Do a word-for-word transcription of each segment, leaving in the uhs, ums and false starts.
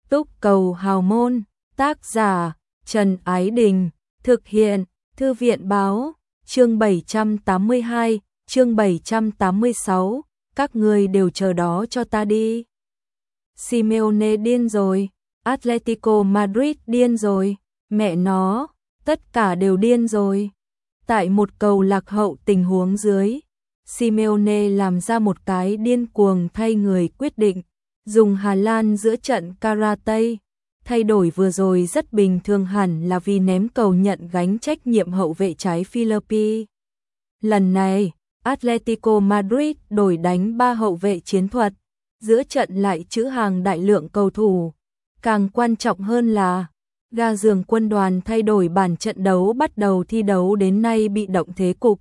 Túc cầu hào môn, tác giả Trần Ái Đình, thực hiện Thư viện báo, chương bảy trăm tám mươi hai, chương bảy trăm tám mươi sáu, các người đều chờ đó cho ta đi. Simeone điên rồi, Atletico Madrid điên rồi, mẹ nó, tất cả đều điên rồi. Tại một cầu lạc hậu tình huống dưới, Simeone làm ra một cái điên cuồng thay người quyết định, dùng Hà Lan giữa trận karate. Thay đổi vừa rồi rất bình thường hẳn là vì ném cầu nhận gánh trách nhiệm hậu vệ trái Philippines. Lần này, Atletico Madrid đổi đánh ba hậu vệ chiến thuật, giữa trận lại trữ hàng đại lượng cầu thủ. Càng quan trọng hơn là, ga giường quân đoàn thay đổi bản trận đấu bắt đầu thi đấu đến nay bị động thế cục.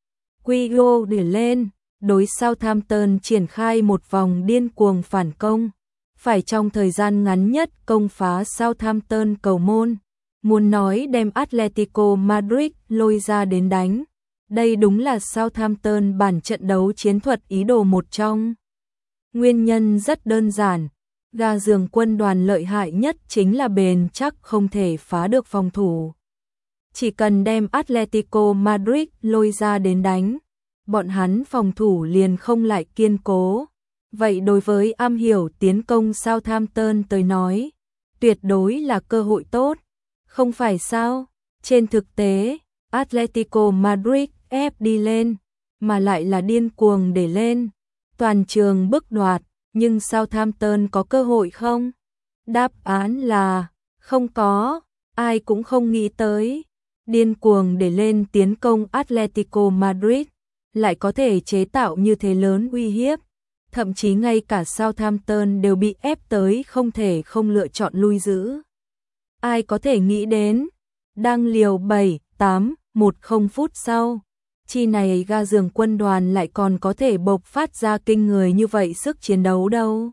Quigo để lên, đối Southampton triển khai một vòng điên cuồng phản công. Phải trong thời gian ngắn nhất công phá Southampton cầu môn, muốn nói đem Atletico Madrid lôi ra đến đánh. Đây đúng là Southampton bản trận đấu chiến thuật ý đồ một trong. Nguyên nhân rất đơn giản, ga giường quân đoàn lợi hại nhất chính là bền chắc không thể phá được phòng thủ. Chỉ cần đem Atletico Madrid lôi ra đến đánh, bọn hắn phòng thủ liền không lại kiên cố. Vậy đối với am hiểu tiến công Southampton tới nói, tuyệt đối là cơ hội tốt, không phải sao? Trên thực tế, Atletico Madrid ép đi lên, mà lại là điên cuồng để lên, toàn trường bức đoạt, nhưng Southampton có cơ hội không? Đáp án là không có, ai cũng không nghĩ tới. Điên cuồng để lên tiến công Atletico Madrid, lại có thể chế tạo như thế lớn uy hiếp. Thậm chí ngay cả Southampton đều bị ép tới không thể không lựa chọn lui giữ. Ai có thể nghĩ đến, đang liều bảy, tám, một không phút sau, chi này ga giường quân đoàn lại còn có thể bộc phát ra kinh người như vậy sức chiến đấu đâu.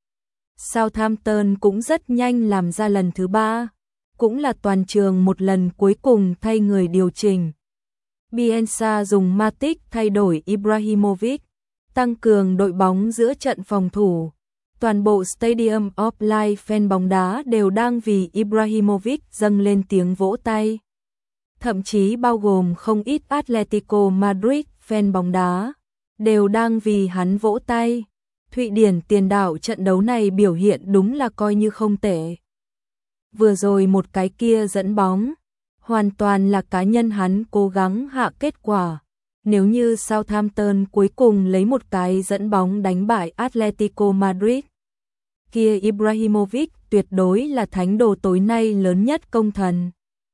Southampton cũng rất nhanh làm ra lần thứ ba, cũng là toàn trường một lần cuối cùng thay người điều chỉnh. Bielsa dùng Matic thay đổi Ibrahimovic, tăng cường đội bóng giữa trận phòng thủ. Toàn bộ Stadium of Light fan bóng đá đều đang vì Ibrahimovic dâng lên tiếng vỗ tay. Thậm chí bao gồm không ít Atletico Madrid fan bóng đá, đều đang vì hắn vỗ tay. Thụy Điển tiền đạo trận đấu này biểu hiện đúng là coi như không tệ. Vừa rồi một cái kia dẫn bóng, hoàn toàn là cá nhân hắn cố gắng hạ kết quả. Nếu như Southampton cuối cùng lấy một cái dẫn bóng đánh bại Atletico Madrid, kia Ibrahimovic tuyệt đối là thánh đồ tối nay lớn nhất công thần.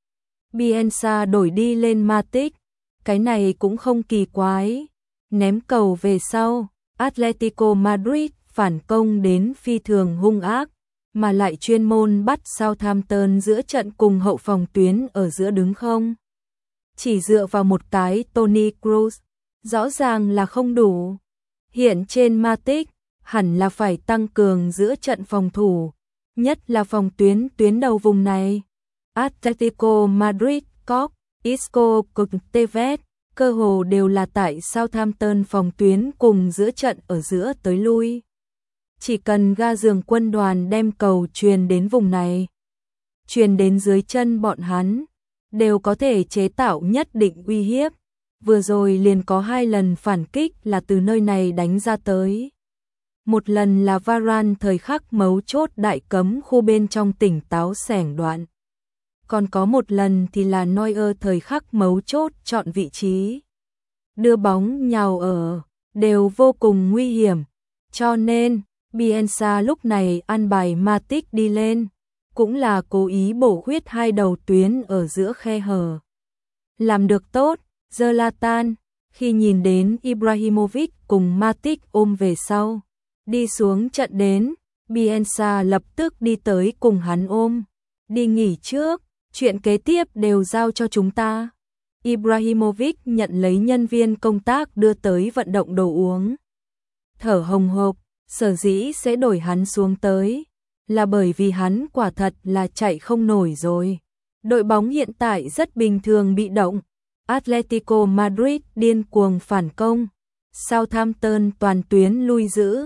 Bielsa đổi đi lên Matic, cái này cũng không kỳ quái. Ném cầu về sau, Atletico Madrid phản công đến phi thường hung ác, mà lại chuyên môn bắt Southampton giữa trận cùng hậu phòng tuyến ở giữa đứng không. Chỉ dựa vào một cái Toni Kroos, rõ ràng là không đủ. Hiện trên Matic, hẳn là phải tăng cường giữa trận phòng thủ, nhất là phòng tuyến tuyến đầu vùng này. Atletico Madrid, Koch, Isco, Tevez, cơ hồ đều là tại Southampton phòng tuyến cùng giữa trận ở giữa tới lui. Chỉ cần ga giường quân đoàn đem cầu truyền đến vùng này, truyền đến dưới chân bọn hắn, đều có thể chế tạo nhất định uy hiếp. Vừa rồi liền có hai lần phản kích là từ nơi này đánh ra tới. Một lần là Varane thời khắc mấu chốt đại cấm khu bên trong tỉnh táo xẻng đoạn. Còn có một lần thì là Neuer thời khắc mấu chốt chọn vị trí. Đưa bóng nhào ở, đều vô cùng nguy hiểm. Cho nên, Bielsa lúc này ăn bài Matic đi lên, cũng là cố ý bổ khuyết hai đầu tuyến ở giữa khe hở. Làm được tốt, Zlatan, khi nhìn đến Ibrahimovic cùng Matic ôm về sau, đi xuống trận đến, Bielsa lập tức đi tới cùng hắn ôm. Đi nghỉ trước, chuyện kế tiếp đều giao cho chúng ta. Ibrahimovic nhận lấy nhân viên công tác đưa tới vận động đồ uống. Thở hồng hộc, sở dĩ sẽ đổi hắn xuống tới, là bởi vì hắn quả thật là chạy không nổi rồi. Đội bóng hiện tại rất bình thường bị động. Atletico Madrid điên cuồng phản công, Southampton toàn tuyến lui giữ.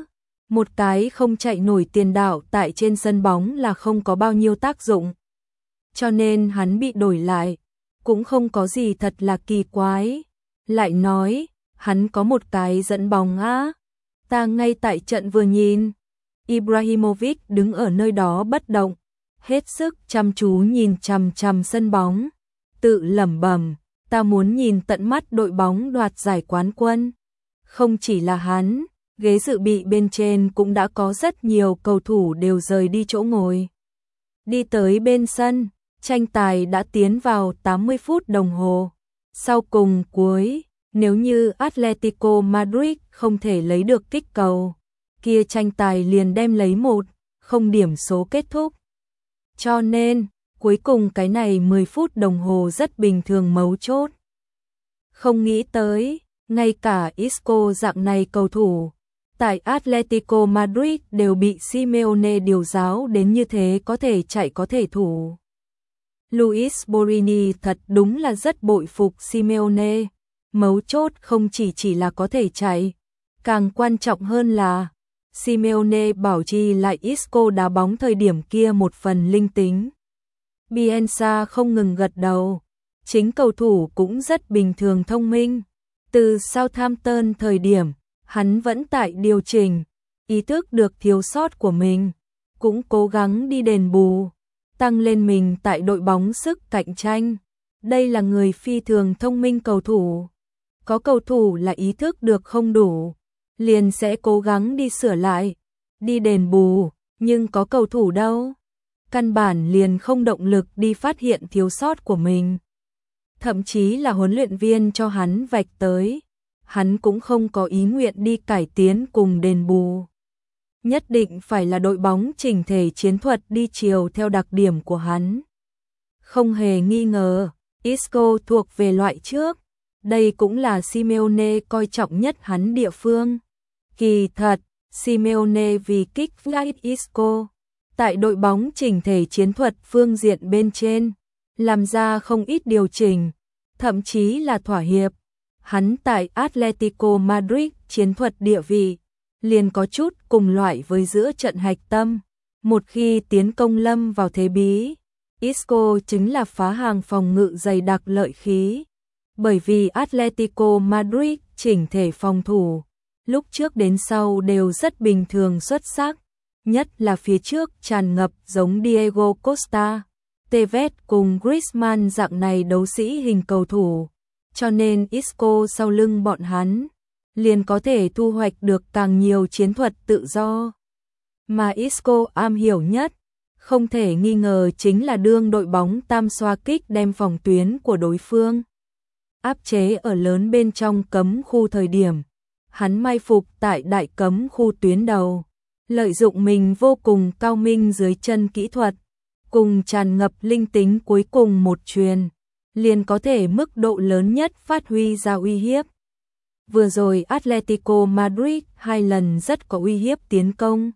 Một cái không chạy nổi tiền đạo tại trên sân bóng là không có bao nhiêu tác dụng. Cho nên hắn bị đổi lại, cũng không có gì thật là kỳ quái. Lại nói, hắn có một cái dẫn bóng á. Ta ngay tại trận vừa nhìn. Ibrahimovic đứng ở nơi đó bất động, hết sức chăm chú nhìn chằm chằm sân bóng, tự lẩm bẩm, ta muốn nhìn tận mắt đội bóng đoạt giải quán quân. Không chỉ là hắn, ghế dự bị bên trên cũng đã có rất nhiều cầu thủ đều rời đi chỗ ngồi. Đi tới bên sân, tranh tài đã tiến vào tám mươi phút đồng hồ. Sau cùng cuối, nếu như Atletico Madrid không thể lấy được kích cầu, kia tranh tài liền đem lấy một, không điểm số kết thúc. Cho nên, cuối cùng cái này mười phút đồng hồ rất bình thường mấu chốt. Không nghĩ tới, ngay cả Isco dạng này cầu thủ, tại Atletico Madrid đều bị Simeone điều giáo đến như thế có thể chạy có thể thủ. Luis Borini thật đúng là rất bội phục Simeone, mấu chốt không chỉ chỉ là có thể chạy, càng quan trọng hơn là Simeone bảo trì lại Isco đá bóng thời điểm kia một phần linh tính. Bielsa không ngừng gật đầu, chính cầu thủ cũng rất bình thường thông minh. Từ Southampton thời điểm, hắn vẫn tại điều chỉnh, ý thức được thiếu sót của mình, cũng cố gắng đi đền bù, tăng lên mình tại đội bóng sức cạnh tranh. Đây là người phi thường thông minh cầu thủ. Có cầu thủ là ý thức được không đủ, liền sẽ cố gắng đi sửa lại, đi đền bù, nhưng có cầu thủ đâu, căn bản liền không động lực đi phát hiện thiếu sót của mình. Thậm chí là huấn luyện viên cho hắn vạch tới, hắn cũng không có ý nguyện đi cải tiến cùng đền bù. Nhất định phải là đội bóng chỉnh thể chiến thuật đi chiều theo đặc điểm của hắn. Không hề nghi ngờ, Isco thuộc về loại trước, đây cũng là Simeone coi trọng nhất hắn địa phương. Kỳ thật, Simeone vì kích flight Isco, tại đội bóng chỉnh thể chiến thuật phương diện bên trên, làm ra không ít điều chỉnh, thậm chí là thỏa hiệp. Hắn tại Atletico Madrid chiến thuật địa vị, liền có chút cùng loại với giữa trận hạch tâm. Một khi tiến công lâm vào thế bí, Isco chính là phá hàng phòng ngự dày đặc lợi khí. Bởi vì Atletico Madrid chỉnh thể phòng thủ, lúc trước đến sau đều rất bình thường xuất sắc, nhất là phía trước tràn ngập giống Diego Costa, Tevez cùng Griezmann dạng này đấu sĩ hình cầu thủ, cho nên Isco sau lưng bọn hắn liền có thể thu hoạch được càng nhiều chiến thuật tự do. Mà Isco am hiểu nhất, không thể nghi ngờ chính là đương đội bóng tam xoa kích đem phòng tuyến của đối phương áp chế ở lớn bên trong cấm khu thời điểm. Hắn mai phục tại đại cấm khu tuyến đầu, lợi dụng mình vô cùng cao minh dưới chân kỹ thuật, cùng tràn ngập linh tính cuối cùng một truyền, liền có thể mức độ lớn nhất phát huy ra uy hiếp. Vừa rồi Atletico Madrid hai lần rất có uy hiếp tiến công,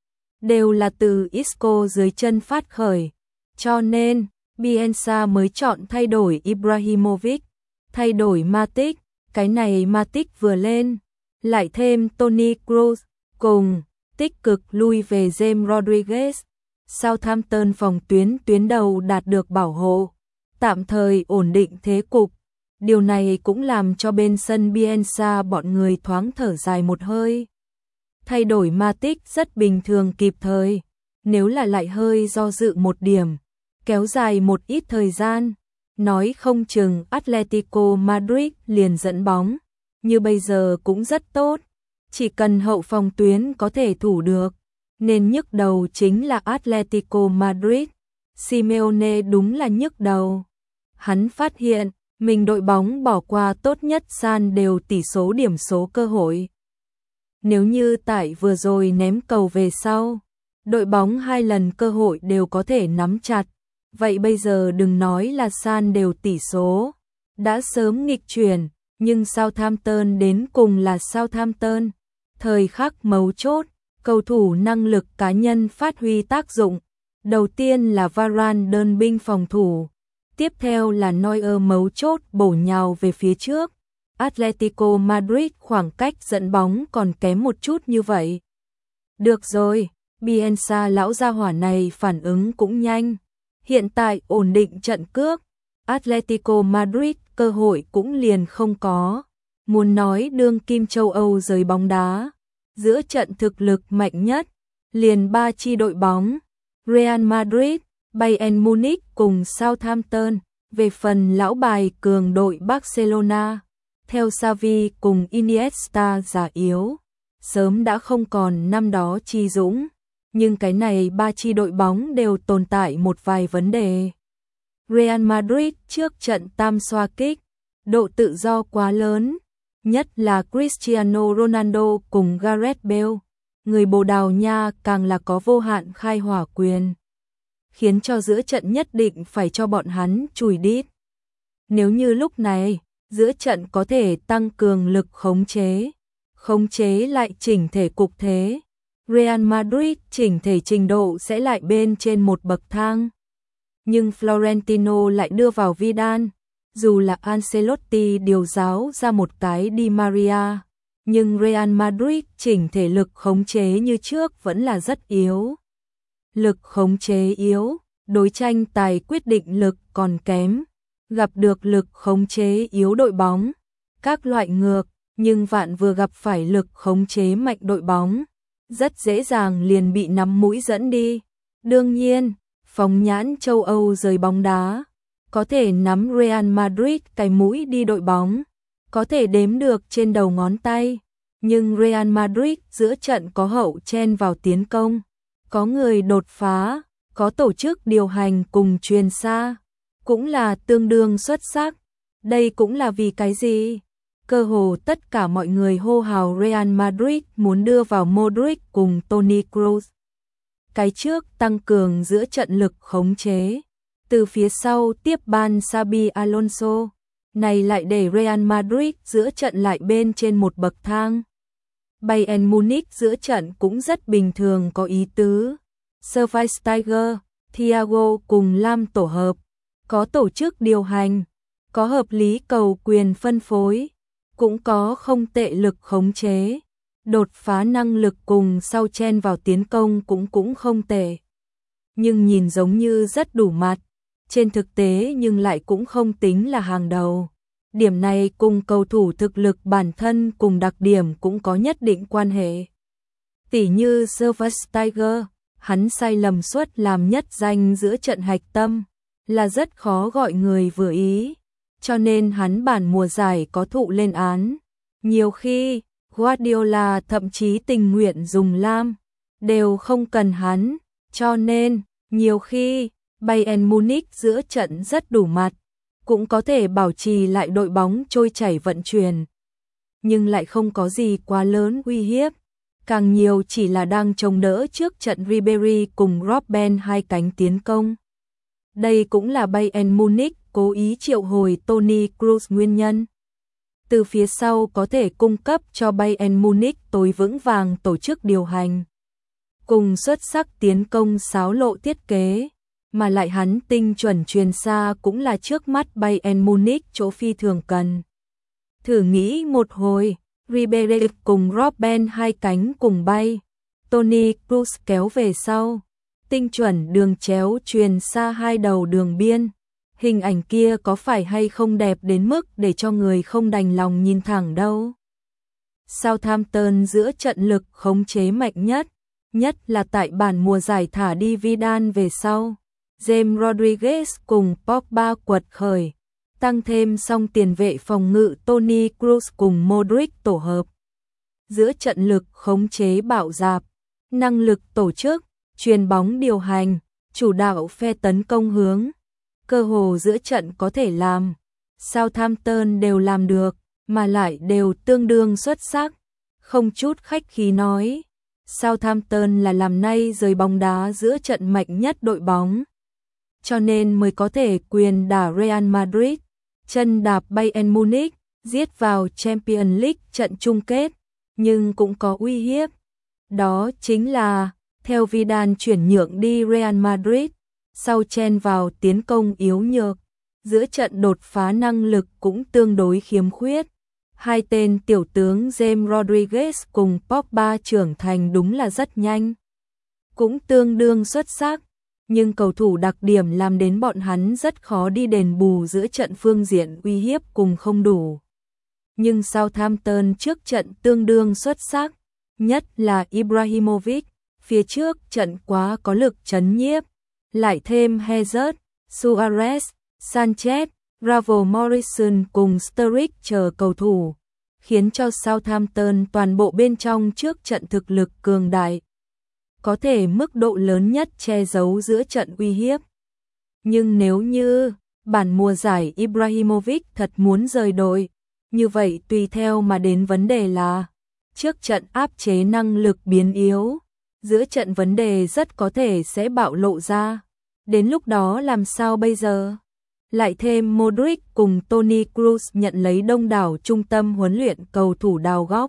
đều là từ Isco dưới chân phát khởi, cho nên Bielsa mới chọn thay đổi Ibrahimovic, thay đổi Matic, cái này Matic vừa lên, lại thêm Toni Kroos, cùng tích cực lui về James Rodriguez. Southampton phòng tuyến tuyến đầu đạt được bảo hộ, tạm thời ổn định thế cục. Điều này cũng làm cho bên sân Bielsa bọn người thoáng thở dài một hơi. Thay đổi Matic rất bình thường kịp thời, nếu là lại hơi do dự một điểm, kéo dài một ít thời gian, nói không chừng Atletico Madrid liền dẫn bóng, như bây giờ cũng rất tốt, chỉ cần hậu phòng tuyến có thể thủ được, nên nhức đầu chính là Atletico Madrid. Simeone đúng là nhức đầu. Hắn phát hiện, mình đội bóng bỏ qua tốt nhất san đều tỷ số điểm số cơ hội. Nếu như tại vừa rồi ném cầu về sau, đội bóng hai lần cơ hội đều có thể nắm chặt, vậy bây giờ đừng nói là san đều tỷ số, đã sớm nghịch chuyển, nhưng Southampton đến cùng là Southampton. Thời khắc mấu chốt, cầu thủ năng lực cá nhân phát huy tác dụng. Đầu tiên là Varane đơn binh phòng thủ, tiếp theo là Neuer mấu chốt bổ nhào về phía trước. Atletico Madrid khoảng cách dẫn bóng còn kém một chút như vậy. Được rồi, Bielsa lão gia hỏa này phản ứng cũng nhanh. Hiện tại ổn định trận cước, Atletico Madrid cơ hội cũng liền không có. Muốn nói đương kim châu Âu giới bóng đá, giữa trận thực lực mạnh nhất, liền ba chi đội bóng, Real Madrid, Bayern Munich cùng Southampton. Về phần lão bài cường đội Barcelona, theo Xavi cùng Iniesta già yếu, sớm đã không còn năm đó chi dũng. Nhưng cái này ba chi đội bóng đều tồn tại một vài vấn đề. Real Madrid trước trận tam xoa kích, độ tự do quá lớn, nhất là Cristiano Ronaldo cùng Gareth Bale, người Bồ Đào Nha càng là có vô hạn khai hỏa quyền, khiến cho giữa trận nhất định phải cho bọn hắn chùi đít. Nếu như lúc này, giữa trận có thể tăng cường lực khống chế, khống chế lại chỉnh thể cục thế, Real Madrid chỉnh thể trình độ sẽ lại bên trên một bậc thang. Nhưng Florentino lại đưa vào Vidal, dù là Ancelotti điều giáo ra một cái Di Maria, nhưng Real Madrid chỉnh thể lực khống chế như trước vẫn là rất yếu. Lực khống chế yếu, đối tranh tài quyết định lực còn kém, gặp được lực khống chế yếu đội bóng, các loại ngược, nhưng vạn vừa gặp phải lực khống chế mạnh đội bóng, rất dễ dàng liền bị nắm mũi dẫn đi. Đương nhiên, phóng nhãn châu Âu giới bóng đá, có thể nắm Real Madrid cái mũi đi đội bóng, có thể đếm được trên đầu ngón tay, nhưng Real Madrid giữa trận có hậu chen vào tiến công, có người đột phá, có tổ chức điều hành cùng truyền xa, cũng là tương đương xuất sắc. Đây cũng là vì cái gì? Cơ hồ tất cả mọi người hô hào Real Madrid muốn đưa vào Modric cùng Toni Kroos. Cái trước tăng cường giữa trận lực khống chế, từ phía sau tiếp ban Xabi Alonso, này lại để Real Madrid giữa trận lại bên trên một bậc thang. Bayern Munich giữa trận cũng rất bình thường có ý tứ. Schweinsteiger, Thiago cùng Lam tổ hợp, có tổ chức điều hành, có hợp lý cầu quyền phân phối, cũng có không tệ lực khống chế, đột phá năng lực cùng sau chen vào tiến công cũng cũng không tệ. Nhưng nhìn giống như rất đủ mặt, trên thực tế nhưng lại cũng không tính là hàng đầu. Điểm này cùng cầu thủ thực lực bản thân cùng đặc điểm cũng có nhất định quan hệ. Tỉ như Schweinsteiger, hắn sai lầm suất làm nhất danh giữa trận hạch tâm, là rất khó gọi người vừa ý, cho nên hắn bản mùa giải có thụ lên án. Nhiều khi, Guardiola thậm chí tình nguyện dùng Lam, đều không cần hắn, cho nên, nhiều khi, Bayern Munich giữa trận rất đủ mặt, cũng có thể bảo trì lại đội bóng trôi chảy vận chuyển, nhưng lại không có gì quá lớn uy hiếp, càng nhiều chỉ là đang chống đỡ trước trận Ribery cùng Robben hai cánh tiến công. Đây cũng là Bayern Munich cố ý triệu hồi Toni Kroos nguyên nhân. Từ phía sau có thể cung cấp cho Bayern Munich tối vững vàng tổ chức điều hành, cùng xuất sắc tiến công xáo lộ thiết kế, mà lại hắn tinh chuẩn truyền xa cũng là trước mắt Bayern Munich chỗ phi thường cần. Thử nghĩ một hồi, Ribery cùng Robben hai cánh cùng bay, Toni Kroos kéo về sau, tinh chuẩn đường chéo truyền xa hai đầu đường biên. Hình ảnh kia có phải hay không đẹp đến mức để cho người không đành lòng nhìn thẳng đâu. Southampton giữa trận lực khống chế mạnh nhất, nhất là tại bản mùa giải thả đi Vidal về sau. James Rodriguez cùng Pogba quật khởi, tăng thêm song tiền vệ phòng ngự Toni Kroos cùng Modric tổ hợp. Giữa trận lực khống chế bạo dạp, năng lực tổ chức, truyền bóng điều hành, chủ đạo phe tấn công hướng. Cơ hồ giữa trận có thể làm, Southampton đều làm được, mà lại đều tương đương xuất sắc. Không chút khách khí nói, Southampton là làm nay giới bóng đá giữa trận mạnh nhất đội bóng, cho nên mới có thể quyền đả Real Madrid, chân đạp Bayern Munich, giết vào Champions League trận chung kết, nhưng cũng có uy hiếp. Đó chính là, theo Vidal chuyển nhượng đi Real Madrid, sau chen vào tiến công yếu nhược, giữa trận đột phá năng lực cũng tương đối khiếm khuyết, Hai tên tiểu tướng James Rodriguez cùng Pogba trưởng thành đúng là rất nhanh, cũng tương đương xuất sắc, nhưng cầu thủ đặc điểm làm đến bọn hắn rất khó đi đền bù giữa trận phương diện uy hiếp cùng không đủ. Nhưng Southampton trước trận tương đương xuất sắc, nhất là Ibrahimovic, phía trước trận quá có lực chấn nhiếp, lại thêm Hazard, Suarez, Sanchez, Ravel Morrison cùng Sturridge chờ cầu thủ, khiến cho Southampton toàn bộ bên trong trước trận thực lực cường đại, có thể mức độ lớn nhất che giấu giữa trận uy hiếp. Nhưng nếu như bản mùa giải Ibrahimovic thật muốn rời đội, như vậy tùy theo mà đến vấn đề là trước trận áp chế năng lực biến yếu, giữa trận vấn đề rất có thể sẽ bạo lộ ra. Đến lúc đó làm sao bây giờ? Lại thêm Modric cùng Toni Kroos nhận lấy đông đảo trung tâm huấn luyện cầu thủ đào góc.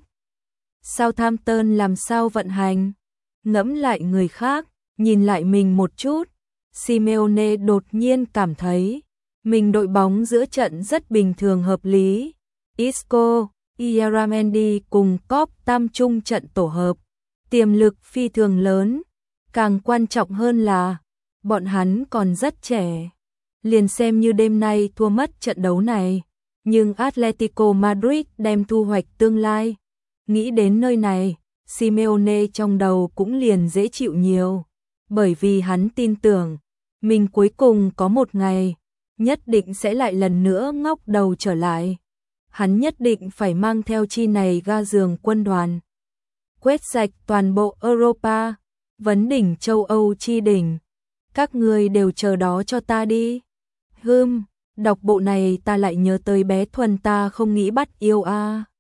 Southampton làm sao vận hành? Ngẫm lại người khác, nhìn lại mình một chút, Simeone đột nhiên cảm thấy mình đội bóng giữa trận rất bình thường hợp lý. Isco, Ieramendi cùng Cop tam trung trận tổ hợp, tiềm lực phi thường lớn, càng quan trọng hơn là bọn hắn còn rất trẻ. Liền xem như đêm nay thua mất trận đấu này, nhưng Atletico Madrid đem thu hoạch tương lai. Nghĩ đến nơi này, Simeone trong đầu cũng liền dễ chịu nhiều, bởi vì hắn tin tưởng mình cuối cùng có một ngày nhất định sẽ lại lần nữa ngóc đầu trở lại. Hắn nhất định phải mang theo chi này ga giường quân đoàn, quét sạch toàn bộ Europa, vấn đỉnh châu Âu chi đỉnh. Các người đều chờ đó cho ta đi. Hừm, đọc bộ này ta lại nhớ tới bé Thuần ta không nghĩ bắt yêu a. À.